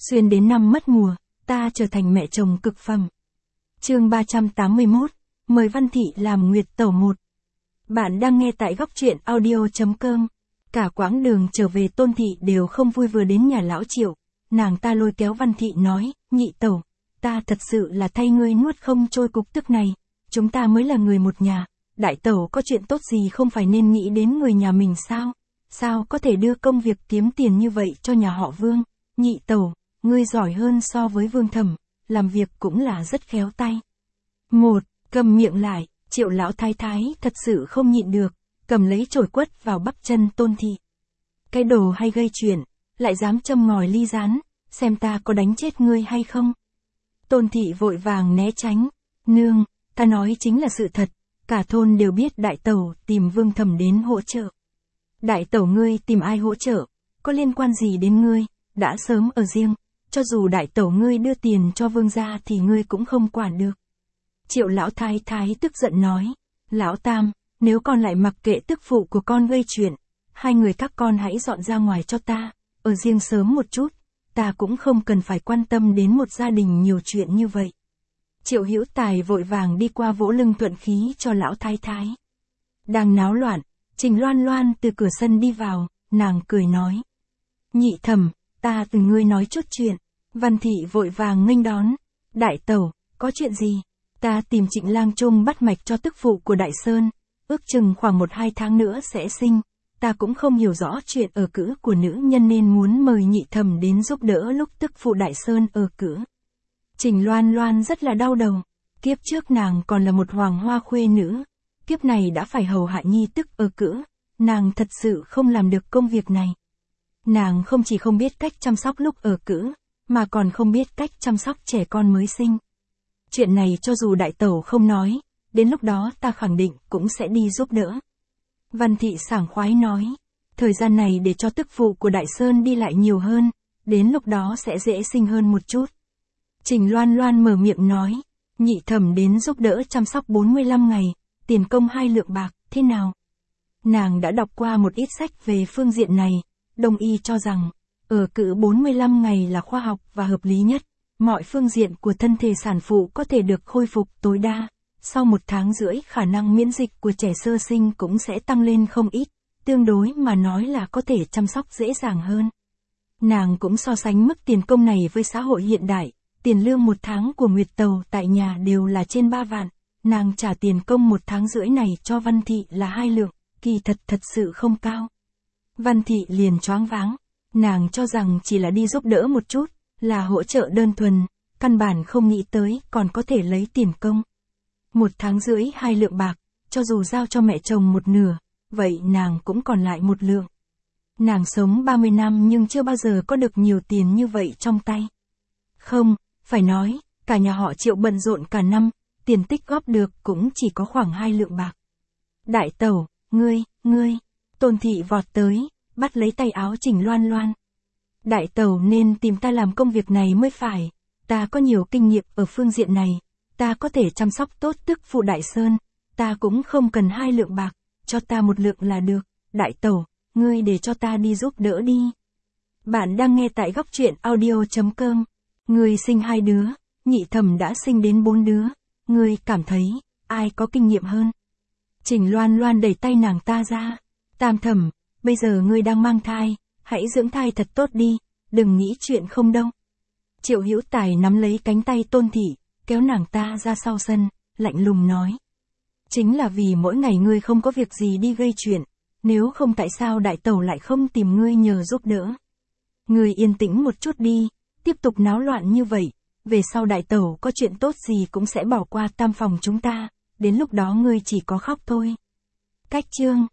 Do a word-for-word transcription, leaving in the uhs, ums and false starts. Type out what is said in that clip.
Xuyên đến năm mất mùa, ta trở thành mẹ chồng cực phẩm. Chương ba trăm tám mươi mốt, mời Văn Thị làm Nguyệt Tẩu một. Bạn đang nghe tại góc truyện audio chấm com. Cả quãng đường trở về Tôn Thị đều không vui. Vừa đến nhà lão Triệu, nàng ta lôi kéo Văn Thị nói, nhị tẩu, ta thật sự là thay ngươi nuốt không trôi cục tức này, chúng ta mới là người một nhà, đại tẩu có chuyện tốt gì không phải nên nghĩ đến người nhà mình sao, sao có thể đưa công việc kiếm tiền như vậy cho nhà họ Vương, nhị tẩu, ngươi giỏi hơn so với Vương Thẩm, làm việc cũng là rất khéo tay. Một, cầm miệng lại, Triệu lão thái thái thật sự không nhịn được, cầm lấy chổi quất vào bắp chân Tôn Thị. Cái đồ hay gây chuyện, lại dám châm ngòi ly gián, xem ta có đánh chết ngươi hay không. Tôn Thị vội vàng né tránh, nương, ta nói chính là sự thật, cả thôn đều biết đại tẩu tìm Vương Thẩm đến hỗ trợ. Đại tẩu ngươi tìm ai hỗ trợ, có liên quan gì đến ngươi, đã sớm ở riêng, cho dù đại tẩu ngươi đưa tiền cho Vương gia thì ngươi cũng không quản được. Triệu lão thái thái tức giận nói, lão tam, nếu con lại mặc kệ tức phụ của con gây chuyện, hai người các con hãy dọn ra ngoài cho ta, ở riêng sớm một chút, ta cũng không cần phải quan tâm đến một gia đình nhiều chuyện như vậy. Triệu Hữu Tài vội vàng đi qua vỗ lưng thuận khí cho lão thái thái. Đang náo loạn, Trình Loan Loan từ cửa sân đi vào, nàng cười nói. Nhị thẩm, ta từ ngươi nói chút chuyện. Văn Thị vội vàng nghênh đón. Đại tẩu, có chuyện gì? Ta tìm Trịnh Lang Trung bắt mạch cho tức phụ của Đại Sơn, ước chừng khoảng một hai tháng nữa sẽ sinh. Ta cũng không hiểu rõ chuyện ở cữ của nữ nhân nên muốn mời nhị thẩm đến giúp đỡ lúc tức phụ Đại Sơn ở cữ. Trình Loan Loan rất là đau đầu. Kiếp trước nàng còn là một hoàng hoa khuê nữ. Kiếp này đã phải hầu hạ nhi tức ở cữ. Nàng thật sự không làm được công việc này. Nàng không chỉ không biết cách chăm sóc lúc ở cữ, mà còn không biết cách chăm sóc trẻ con mới sinh. Chuyện này cho dù đại tẩu không nói, đến lúc đó ta khẳng định cũng sẽ đi giúp đỡ. Văn Thị sảng khoái nói, thời gian này để cho tức phụ của Đại Sơn đi lại nhiều hơn, đến lúc đó sẽ dễ sinh hơn một chút. Trình Loan Loan mở miệng nói, nhị thẩm đến giúp đỡ chăm sóc bốn mươi lăm ngày, tiền công hai lượng bạc, thế nào? Nàng đã đọc qua một ít sách về phương diện này, đồng ý cho rằng, ở cữ bốn mươi lăm ngày là khoa học và hợp lý nhất, mọi phương diện của thân thể sản phụ có thể được khôi phục tối đa. Sau một tháng rưỡi khả năng miễn dịch của trẻ sơ sinh cũng sẽ tăng lên không ít, tương đối mà nói là có thể chăm sóc dễ dàng hơn. Nàng cũng so sánh mức tiền công này với xã hội hiện đại, tiền lương một tháng của Nguyệt Tẩu tại nhà đều là trên ba vạn, nàng trả tiền công một tháng rưỡi này cho Văn Thị là hai lượng, kỳ thật thật sự không cao. Văn Thị liền choáng váng, nàng cho rằng chỉ là đi giúp đỡ một chút, là hỗ trợ đơn thuần, căn bản không nghĩ tới còn có thể lấy tiền công. Một tháng rưỡi hai lượng bạc, cho dù giao cho mẹ chồng một nửa, vậy nàng cũng còn lại một lượng. Nàng sống ba mươi năm nhưng chưa bao giờ có được nhiều tiền như vậy trong tay. Không, phải nói, cả nhà họ Triệu bận rộn cả năm, tiền tích góp được cũng chỉ có khoảng hai lượng bạc. Đại tẩu, ngươi, ngươi, Tôn Thị vọt tới, bắt lấy tay áo Trình Loan Loan. Đại tẩu nên tìm ta làm công việc này mới phải, ta có nhiều kinh nghiệm ở phương diện này. Ta có thể chăm sóc tốt tức phụ Đại Sơn, ta cũng không cần hai lượng bạc, cho ta một lượng là được, đại tẩu, ngươi để cho ta đi giúp đỡ đi. Bạn đang nghe tại góc truyện audio chấm com, ngươi sinh hai đứa, nhị thẩm đã sinh đến bốn đứa, ngươi cảm thấy, ai có kinh nghiệm hơn? Trình Loan Loan đẩy tay nàng ta ra, tam thẩm, bây giờ ngươi đang mang thai, hãy dưỡng thai thật tốt đi, đừng nghĩ chuyện không đâu. Triệu Hữu Tài nắm lấy cánh tay Tôn Thị, kéo nàng ta ra sau sân, lạnh lùng nói. Chính là vì mỗi ngày ngươi không có việc gì đi gây chuyện, nếu không tại sao đại tẩu lại không tìm ngươi nhờ giúp đỡ. Ngươi yên tĩnh một chút đi, tiếp tục náo loạn như vậy, về sau đại tẩu có chuyện tốt gì cũng sẽ bỏ qua tam phòng chúng ta, đến lúc đó ngươi chỉ có khóc thôi. Cách chương